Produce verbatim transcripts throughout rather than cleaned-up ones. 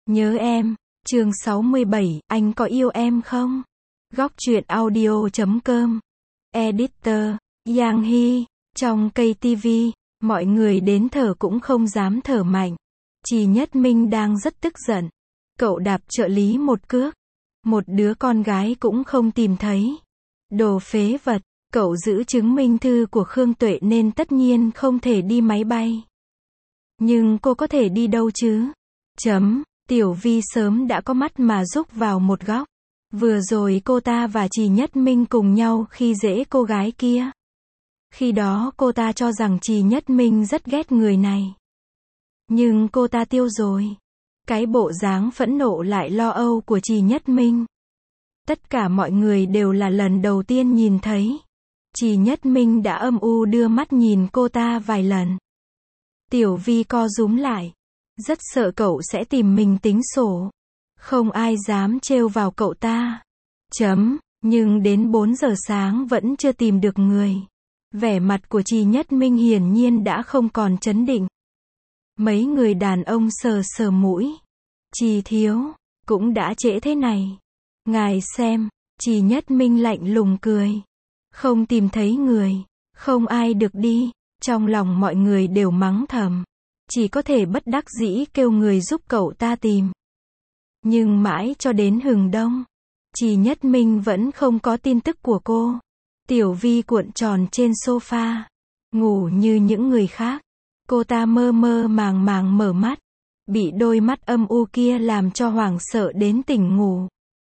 Nhớ em, chương sáu mươi bảy, anh có yêu em không? Góc truyện audio chấm com. Editor, Giang Hy. Trong cây tivi, mọi người đến thở cũng không dám thở mạnh. Trì Nhất Minh đang rất tức giận. Cậu đạp trợ lý một cước. Một đứa con gái cũng không tìm thấy. Đồ phế vật, cậu giữ chứng minh thư của Khương Tuệ nên tất nhiên không thể đi máy bay. Nhưng cô có thể đi đâu chứ? Chấm. Tiểu Vi sớm đã có mắt mà rúc vào một góc. Vừa rồi cô ta và Trì Nhất Minh cùng nhau khi dễ cô gái kia. Khi đó cô ta cho rằng Trì Nhất Minh rất ghét người này. Nhưng cô ta tiêu rồi. Cái bộ dáng phẫn nộ lại lo âu của Trì Nhất Minh. Tất cả mọi người đều là lần đầu tiên nhìn thấy. Trì Nhất Minh đã âm u đưa mắt nhìn cô ta vài lần. Tiểu Vi co rúm lại. Rất sợ cậu sẽ tìm mình tính sổ. Không ai dám trêu vào cậu ta. Chấm. Nhưng đến bốn giờ sáng vẫn chưa tìm được người. Vẻ mặt của Trì Nhất Minh hiển nhiên đã không còn trấn định. Mấy người đàn ông sờ sờ mũi. Trì thiếu, cũng đã trễ thế này. Ngài xem, Trì Nhất Minh lạnh lùng cười. Không tìm thấy người, không ai được đi. Trong lòng mọi người đều mắng thầm. Chỉ có thể bất đắc dĩ kêu người giúp cậu ta tìm. Nhưng mãi cho đến hừng đông, Trì Nhất Minh vẫn không có tin tức của cô. Tiểu Vi cuộn tròn trên sofa, ngủ như những người khác. Cô ta mơ mơ màng màng mở mắt, bị đôi mắt âm u kia làm cho hoảng sợ đến tỉnh ngủ.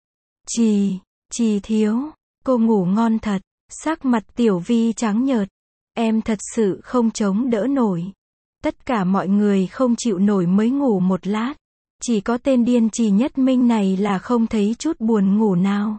Trì, Trì thiếu, cô ngủ ngon thật. Sắc mặt Tiểu Vi trắng nhợt. Em thật sự không chống đỡ nổi. Tất cả mọi người không chịu nổi mới ngủ một lát. Chỉ có tên điên Trì Nhất Minh này là không thấy chút buồn ngủ nào.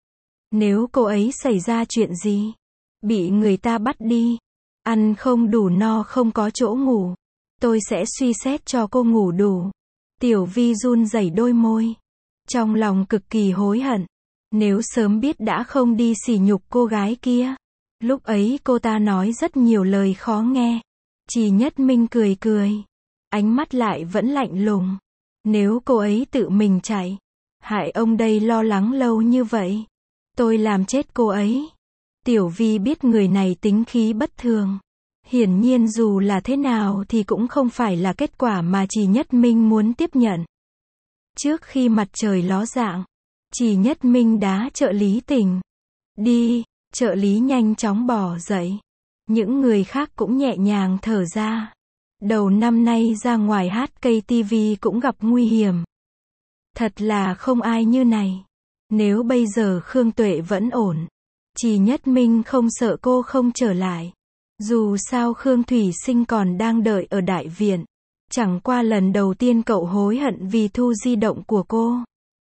Nếu cô ấy xảy ra chuyện gì, bị người ta bắt đi, ăn không đủ no không có chỗ ngủ, tôi sẽ suy xét cho cô ngủ đủ. Tiểu Vi run rẩy đôi môi. Trong lòng cực kỳ hối hận. Nếu sớm biết đã không đi sỉ nhục cô gái kia. Lúc ấy cô ta nói rất nhiều lời khó nghe. Trì Nhất Minh cười cười. Ánh mắt lại vẫn lạnh lùng. Nếu cô ấy tự mình chạy, hại ông đây lo lắng lâu như vậy, tôi làm chết cô ấy. Tiểu Vi biết người này tính khí bất thường. Hiển nhiên dù là thế nào thì cũng không phải là kết quả mà Trì Nhất Minh muốn tiếp nhận. Trước khi mặt trời ló dạng, Trì Nhất Minh đá trợ lý tỉnh. Đi, trợ lý nhanh chóng bỏ dậy. Những người khác cũng nhẹ nhàng thở ra. Đầu năm nay ra ngoài hát cây tivi cũng gặp nguy hiểm. Thật là không ai như này. Nếu bây giờ Khương Tuệ vẫn ổn, Trì Nhất Minh không sợ cô không trở lại. Dù sao Khương Thủy Sinh còn đang đợi ở đại viện. Chẳng qua lần đầu tiên cậu hối hận vì thu di động của cô.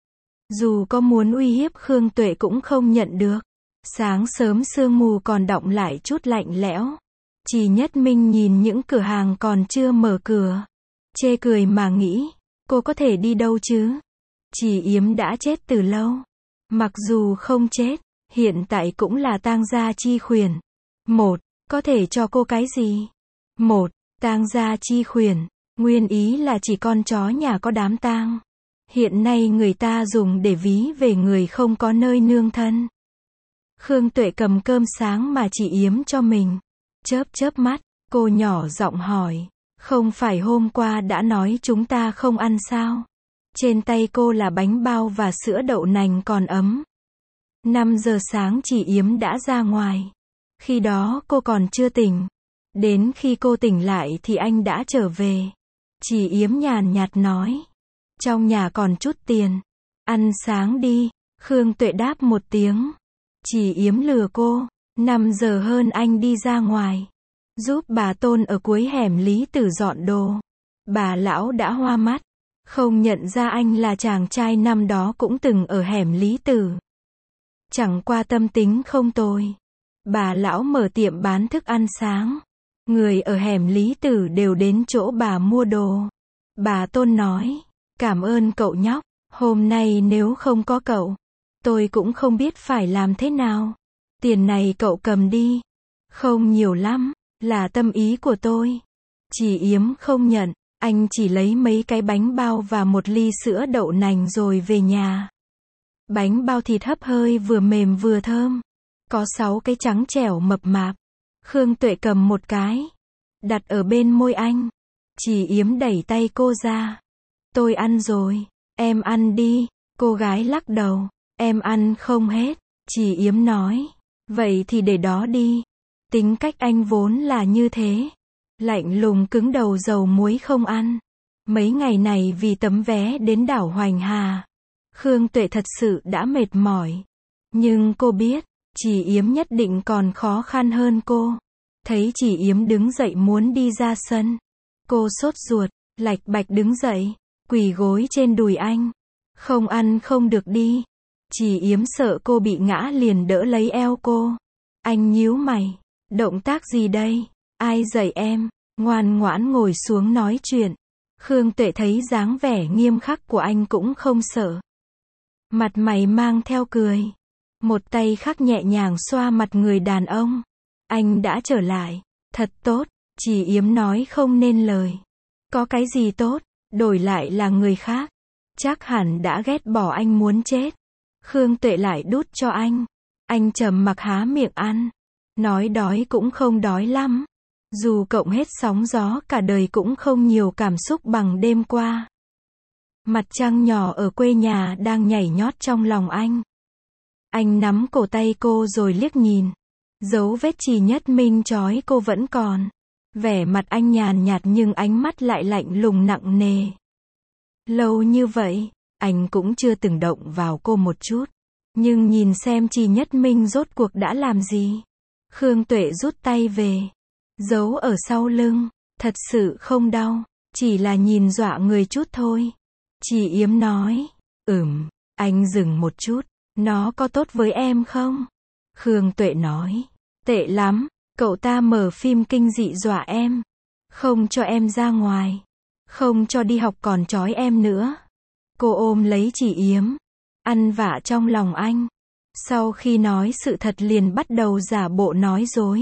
Dù có muốn uy hiếp Khương Tuệ cũng không nhận được. Sáng sớm sương mù còn đọng lại chút lạnh lẽo. Trì Nhất Minh nhìn những cửa hàng còn chưa mở cửa. Chê cười mà nghĩ, cô có thể đi đâu chứ? Trì Yếm đã chết từ lâu. Mặc dù không chết, hiện tại cũng là tang gia chi khuyển. Một, có thể cho cô cái gì? Một, tang gia chi khuyển. Nguyên ý là chỉ con chó nhà có đám tang. Hiện nay người ta dùng để ví về người không có nơi nương thân. Khương Tuệ cầm cơm sáng mà Trì Yếm cho mình. Chớp chớp mắt, cô nhỏ giọng hỏi. Không phải hôm qua đã nói chúng ta không ăn sao? Trên tay cô là bánh bao và sữa đậu nành còn ấm. năm giờ sáng Trì Yếm đã ra ngoài. Khi đó cô còn chưa tỉnh. Đến khi cô tỉnh lại thì anh đã trở về. Trì Yếm nhàn nhạt nói. Trong nhà còn chút tiền. Ăn sáng đi. Khương Tuệ đáp một tiếng. Trì Yếm lừa cô. năm giờ hơn anh đi ra ngoài. Giúp bà Tôn ở cuối hẻm Lý Tử dọn đồ. Bà lão đã hoa mắt. Không nhận ra anh là chàng trai năm đó cũng từng ở hẻm Lý Tử. Chẳng qua tâm tính không tồi. Bà lão mở tiệm bán thức ăn sáng. Người ở hẻm Lý Tử đều đến chỗ bà mua đồ. Bà Tôn nói. Cảm ơn cậu nhóc. Hôm nay nếu không có cậu, tôi cũng không biết phải làm thế nào. Tiền này cậu cầm đi. Không nhiều lắm, là tâm ý của tôi. Trì Yếm không nhận. Anh chỉ lấy mấy cái bánh bao và một ly sữa đậu nành rồi về nhà. Bánh bao thịt hấp hơi vừa mềm vừa thơm. Có sáu cái trắng trẻo mập mạp. Khương Tuệ cầm một cái, đặt ở bên môi anh. Chỉ Yếm đẩy tay cô ra. Tôi ăn rồi, em ăn đi. Cô gái lắc đầu. Em ăn không hết. Chỉ Yếm nói. Vậy thì để đó đi. Tính cách anh vốn là như thế. Lạnh lùng cứng đầu dầu muối không ăn. Mấy ngày này vì tấm vé đến đảo Hoành Hà, Khương Tuệ thật sự đã mệt mỏi. Nhưng cô biết, Chỉ Yếm nhất định còn khó khăn hơn cô. Thấy Chỉ Yếm đứng dậy muốn đi ra sân, cô sốt ruột, lạch bạch đứng dậy, quỳ gối trên đùi anh. Không ăn không được đi. Chỉ Yếm sợ cô bị ngã liền đỡ lấy eo cô. Anh nhíu mày. Động tác gì đây? Ai dạy em? Ngoan ngoãn ngồi xuống nói chuyện. Khương Tuệ thấy dáng vẻ nghiêm khắc của anh cũng không sợ. Mặt mày mang theo cười. Một tay khác nhẹ nhàng xoa mặt người đàn ông. Anh đã trở lại. Thật tốt. Chỉ Yếm nói không nên lời. Có cái gì tốt? Đổi lại là người khác, chắc hẳn đã ghét bỏ anh muốn chết. Khương Tuệ lại đút cho anh. Anh trầm mặc há miệng ăn. Nói đói cũng không đói lắm. Dù cộng hết sóng gió cả đời cũng không nhiều cảm xúc bằng đêm qua. Mặt trăng nhỏ ở quê nhà đang nhảy nhót trong lòng anh. Anh nắm cổ tay cô rồi liếc nhìn. Dấu vết Trì Nhất Minh trói cô vẫn còn. Vẻ mặt anh nhàn nhạt nhưng ánh mắt lại lạnh lùng nặng nề. Lâu như vậy, anh cũng chưa từng động vào cô một chút. Nhưng nhìn xem Trì Nhất Minh rốt cuộc đã làm gì. Khương Tuệ rút tay về. Giấu ở sau lưng. Thật sự không đau. Chỉ là nhìn dọa người chút thôi. Chỉ Yếm nói. Ừm, anh dừng một chút. Nó có tốt với em không? Khương Tuệ nói. Tệ lắm. Cậu ta mở phim kinh dị dọa em. Không cho em ra ngoài. Không cho đi học còn trói em nữa. Cô ôm lấy Chỉ Yếm. Ăn vạ trong lòng anh. Sau khi nói sự thật liền bắt đầu giả bộ nói dối.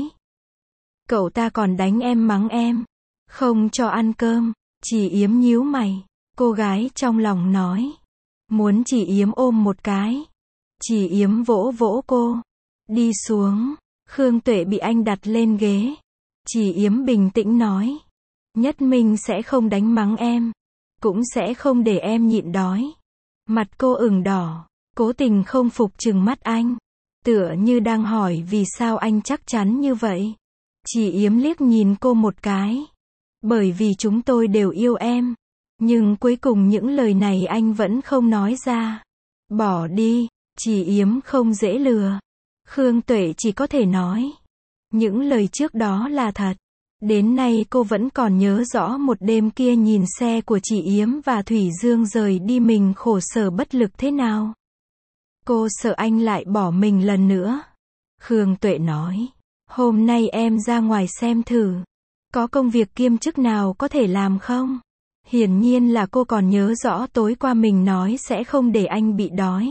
Cậu ta còn đánh em mắng em. Không cho ăn cơm. Chỉ Yếm nhíu mày. Cô gái trong lòng nói. Muốn Chỉ Yếm ôm một cái. Chỉ Yếm vỗ vỗ cô. Đi xuống. Khương Tuệ bị anh đặt lên ghế. Chỉ Yếm bình tĩnh nói. Nhất Minh sẽ không đánh mắng em. Cũng sẽ không để em nhịn đói. Mặt cô ửng đỏ. Cố tình không phục trừng mắt anh. Tựa như đang hỏi vì sao anh chắc chắn như vậy. Chỉ Yếm liếc nhìn cô một cái. Bởi vì chúng tôi đều yêu em. Nhưng cuối cùng những lời này anh vẫn không nói ra. Bỏ đi. Chỉ Yếm không dễ lừa. Khương Tuệ chỉ có thể nói. Những lời trước đó là thật. Đến nay cô vẫn còn nhớ rõ một đêm kia nhìn xe của chị Yếm và Thủy Dương rời đi mình khổ sở bất lực thế nào. Cô sợ anh lại bỏ mình lần nữa. Khương Tuệ nói. Hôm nay em ra ngoài xem thử. Có công việc kiêm chức nào có thể làm không? Hiển nhiên là cô còn nhớ rõ tối qua mình nói sẽ không để anh bị đói.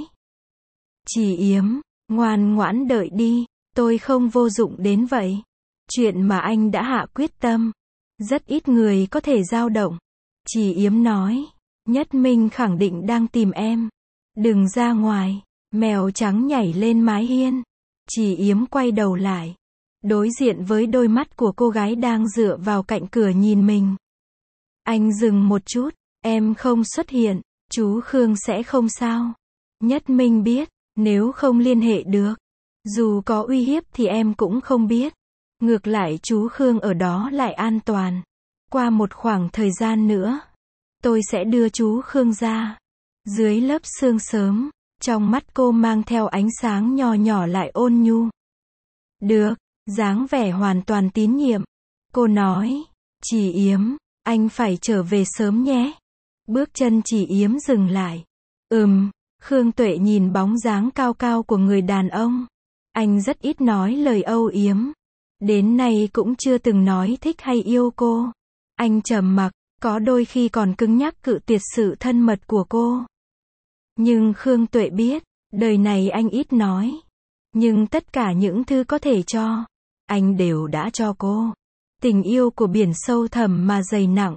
Chỉ Yếm. Ngoan ngoãn đợi đi. Tôi không vô dụng đến vậy. Chuyện mà anh đã hạ quyết tâm. Rất ít người có thể dao động. Chỉ Yếm nói. Nhất Minh khẳng định đang tìm em. Đừng ra ngoài. Mèo trắng nhảy lên mái hiên. Chỉ Yếm quay đầu lại. Đối diện với đôi mắt của cô gái đang dựa vào cạnh cửa nhìn mình. Anh dừng một chút. Em không xuất hiện. Chú Khương sẽ không sao. Nhất Minh biết. Nếu không liên hệ được. Dù có uy hiếp thì em cũng không biết. Ngược lại chú Khương ở đó lại an toàn. Qua một khoảng thời gian nữa. Tôi sẽ đưa chú Khương ra. Dưới lớp sương sớm. Trong mắt cô mang theo ánh sáng nhỏ nhỏ lại ôn nhu. Được. Dáng vẻ hoàn toàn tín nhiệm. Cô nói. Chỉ Yếm. Anh phải trở về sớm nhé. Bước chân Chỉ Yếm dừng lại. Ừm. Khương Tuệ nhìn bóng dáng cao cao của người đàn ông. Anh rất ít nói lời âu yếm. Đến nay cũng chưa từng nói thích hay yêu cô. Anh trầm mặc, có đôi khi còn cứng nhắc cự tuyệt sự thân mật của cô. Nhưng Khương Tuệ biết, đời này anh ít nói. Nhưng tất cả những thứ có thể cho, anh đều đã cho cô. Tình yêu của biển sâu thẳm mà dày nặng.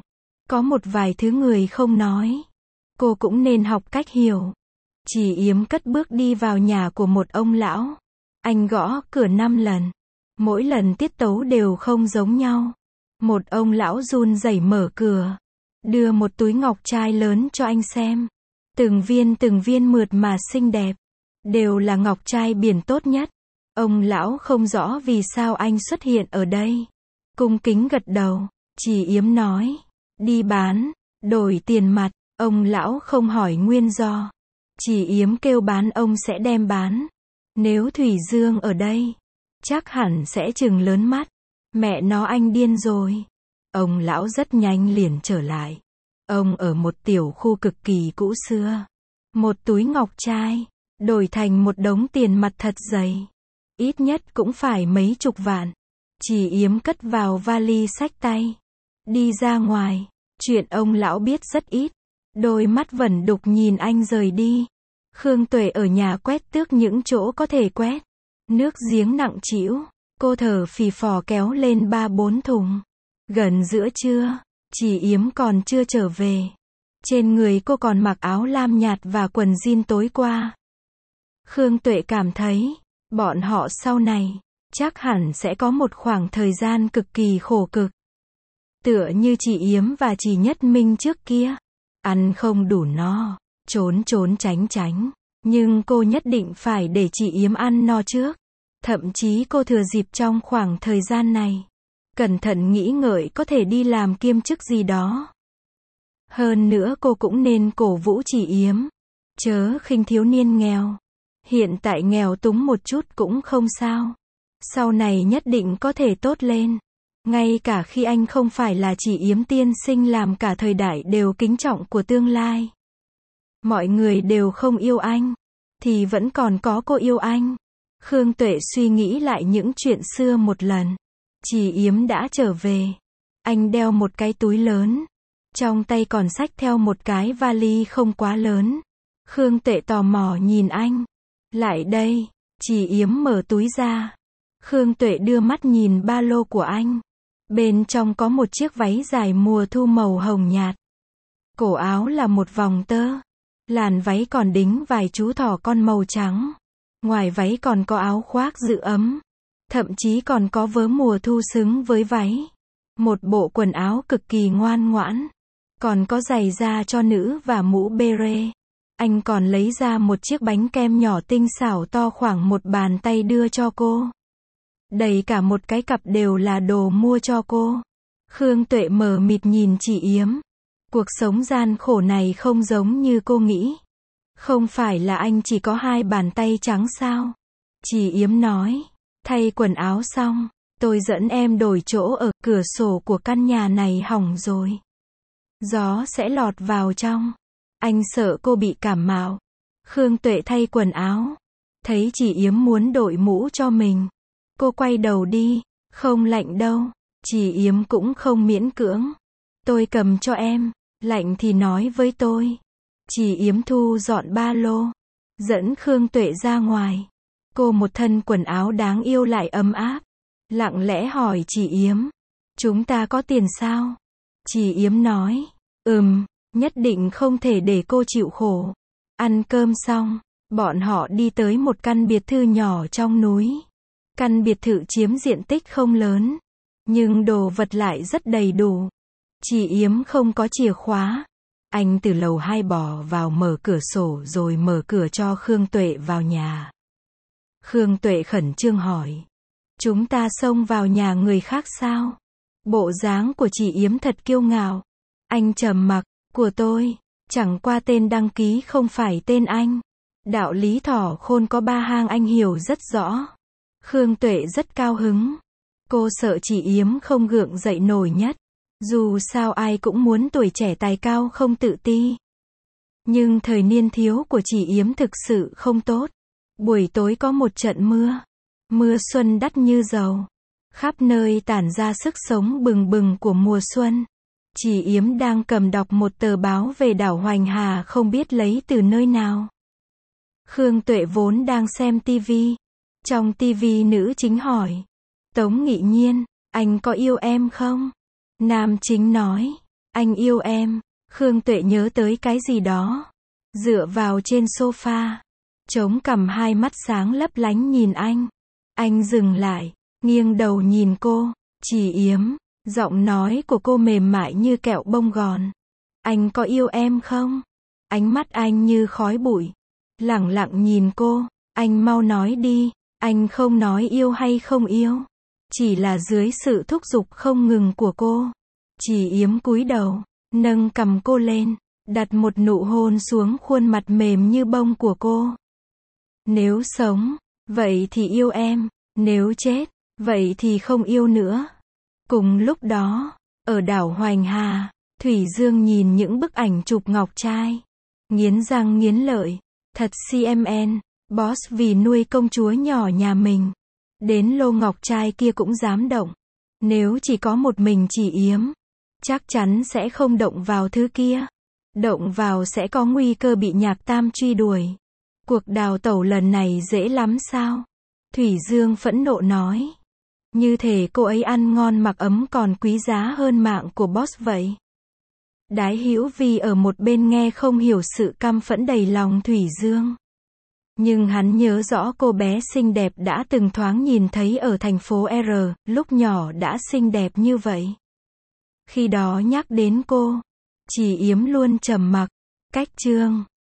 Có một vài thứ người không nói, cô cũng nên học cách hiểu. Chỉ Yếm cất bước đi vào nhà của một ông lão. Anh gõ cửa năm lần. Mỗi lần tiết tấu đều không giống nhau. Một ông lão run rẩy mở cửa, đưa một túi ngọc trai lớn cho anh xem. Từng viên từng viên mượt mà xinh đẹp, đều là ngọc trai biển tốt nhất. Ông lão không rõ vì sao anh xuất hiện ở đây. Cung kính gật đầu. Chỉ Yếm nói, đi bán, đổi tiền mặt. Ông lão không hỏi nguyên do. Chỉ Yếm kêu bán ông sẽ đem bán. Nếu Thủy Dương ở đây, chắc hẳn sẽ trừng lớn mắt. Mẹ nó anh điên rồi. Ông lão rất nhanh liền trở lại. Ông ở một tiểu khu cực kỳ cũ xưa. Một túi ngọc trai, đổi thành một đống tiền mặt thật dày. Ít nhất cũng phải mấy chục vạn. Chỉ Yếm cất vào vali xách tay. Đi ra ngoài. Chuyện ông lão biết rất ít. Đôi mắt vẩn đục nhìn anh rời đi. Khương Tuệ ở nhà quét tước những chỗ có thể quét. Nước giếng nặng trĩu. Cô thở phì phò kéo lên ba bốn thùng. Gần giữa trưa, Chỉ Yếm còn chưa trở về. Trên người cô còn mặc áo lam nhạt và quần jean tối qua. Khương Tuệ cảm thấy, bọn họ sau này, chắc hẳn sẽ có một khoảng thời gian cực kỳ khổ cực. Tựa như Chỉ Yếm và Chỉ Nhất Minh trước kia. Ăn không đủ no, trốn trốn tránh tránh. Nhưng cô nhất định phải để Chỉ Yếm ăn no trước. Thậm chí cô thừa dịp trong khoảng thời gian này, cẩn thận nghĩ ngợi có thể đi làm kiêm chức gì đó. Hơn nữa cô cũng nên cổ vũ Chỉ Yếm. Chớ khinh thiếu niên nghèo. Hiện tại nghèo túng một chút cũng không sao. Sau này nhất định có thể tốt lên. Ngay cả khi anh không phải là Chỉ Yếm tiên sinh làm cả thời đại đều kính trọng của tương lai. Mọi người đều không yêu anh, thì vẫn còn có cô yêu anh. Khương Tuệ suy nghĩ lại những chuyện xưa một lần. Chỉ Yếm đã trở về. Anh đeo một cái túi lớn. Trong tay còn xách theo một cái vali không quá lớn. Khương Tuệ tò mò nhìn anh. Lại đây. Chỉ Yếm mở túi ra. Khương Tuệ đưa mắt nhìn ba lô của anh. Bên trong có một chiếc váy dài mùa thu màu hồng nhạt. Cổ áo là một vòng tơ. Làn váy còn đính vài chú thỏ con màu trắng. Ngoài váy còn có áo khoác giữ ấm. Thậm chí còn có vớ mùa thu xứng với váy. Một bộ quần áo cực kỳ ngoan ngoãn. Còn có giày da cho nữ và mũ beret. Anh còn lấy ra một chiếc bánh kem nhỏ tinh xảo to khoảng một bàn tay đưa cho cô. Đầy cả một cái cặp đều là đồ mua cho cô. Khương Tuệ mờ mịt nhìn Chỉ Yếm. Cuộc sống gian khổ này không giống như cô nghĩ. Không phải là anh chỉ có hai bàn tay trắng sao? Chỉ Yếm nói. Thay quần áo xong, tôi dẫn em đổi chỗ ở. Cửa sổ của căn nhà này hỏng rồi. Gió sẽ lọt vào trong. Anh sợ cô bị cảm mạo. Khương Tuệ thay quần áo. Thấy Chỉ Yếm muốn đội mũ cho mình. Cô quay đầu đi. Không lạnh đâu. Chỉ Yếm cũng không miễn cưỡng. Tôi cầm cho em. Lạnh thì nói với tôi. Chỉ Yếm thu dọn ba lô. Dẫn Khương Tuệ ra ngoài. Cô một thân quần áo đáng yêu lại ấm áp. Lặng lẽ hỏi Chỉ Yếm. Chúng ta có tiền sao? Chỉ Yếm nói. Ừm, nhất định không thể để cô chịu khổ. Ăn cơm xong, bọn họ đi tới một căn biệt thự nhỏ trong núi. Căn biệt thự chiếm diện tích không lớn. Nhưng đồ vật lại rất đầy đủ. Chỉ Yếm không có chìa khóa. Anh từ lầu hai bò vào mở cửa sổ rồi mở cửa cho Khương Tuệ vào nhà. Khương Tuệ khẩn trương hỏi. Chúng ta xông vào nhà người khác sao? Bộ dáng của Chỉ Yếm thật kiêu ngạo. Anh trầm mặc. Của tôi. Chẳng qua tên đăng ký không phải tên anh. Đạo lý thỏ khôn có ba hang anh hiểu rất rõ. Khương Tuệ rất cao hứng. Cô sợ Chỉ Yếm không gượng dậy nổi nhất. Dù sao ai cũng muốn tuổi trẻ tài cao không tự ti. Nhưng thời niên thiếu của Chỉ Yếm thực sự không tốt. Buổi tối có một trận mưa. Mưa xuân đắt như dầu. Khắp nơi tản ra sức sống bừng bừng của mùa xuân. Chỉ Yếm đang cầm đọc một tờ báo về đảo Hoành Hà không biết lấy từ nơi nào. Khương Tuệ vốn đang xem tivi. Trong tivi nữ chính hỏi. Tống Nghị Nhiên, anh có yêu em không? Nam chính nói. Anh yêu em. Khương Tuệ nhớ tới cái gì đó. Dựa vào trên sofa. Chống cằm, hai mắt sáng lấp lánh nhìn anh. Anh dừng lại. Nghiêng đầu nhìn cô. Chỉ Yếm. Giọng nói của cô mềm mại như kẹo bông gòn. Anh có yêu em không? Ánh mắt anh như khói bụi. Lẳng lặng nhìn cô. Anh mau nói đi. Anh không nói yêu hay không yêu. Chỉ là dưới sự thúc giục không ngừng của cô. Chỉ Yếm cúi đầu. Nâng cằm cô lên. Đặt một nụ hôn xuống khuôn mặt mềm như bông của cô. Nếu sống, vậy thì yêu em. Nếu chết, vậy thì không yêu nữa. Cùng lúc đó, ở đảo Hoành Hà, Thủy Dương nhìn những bức ảnh chụp ngọc trai. Nghiến răng nghiến lợi. Thật xê em en, boss vì nuôi công chúa nhỏ nhà mình. Đến lô ngọc trai kia cũng dám động. Nếu chỉ có một mình Chỉ Yếm, chắc chắn sẽ không động vào thứ kia. Động vào sẽ có nguy cơ bị Nhạc Tam truy đuổi. Cuộc đào tẩu lần này dễ lắm sao? Thủy Dương phẫn nộ nói. Như thể cô ấy ăn ngon mặc ấm còn quý giá hơn mạng của boss vậy. Đái Hữu Vi ở một bên nghe không hiểu sự căm phẫn đầy lòng Thủy Dương. Nhưng hắn nhớ rõ cô bé xinh đẹp đã từng thoáng nhìn thấy ở thành phố R, lúc nhỏ đã xinh đẹp như vậy. Khi đó nhắc đến cô, Chỉ Yếm luôn trầm mặc. Cách chương